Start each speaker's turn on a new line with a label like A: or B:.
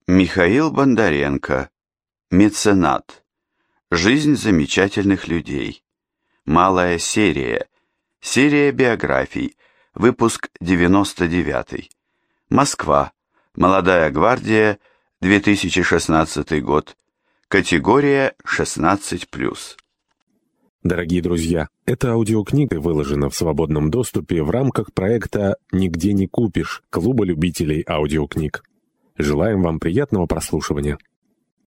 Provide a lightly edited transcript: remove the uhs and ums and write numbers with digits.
A: Михаил Бондаренко. Меценат. Жизнь замечательных людей. Малая серия. Серия биографий. Выпуск 99. Москва. Молодая гвардия. 2016 год. Категория 16+.
B: Дорогие друзья, эта аудиокнига выложена в свободном доступе в рамках проекта «Нигде не купишь» Клуба любителей аудиокниг. Желаем вам приятного прослушивания.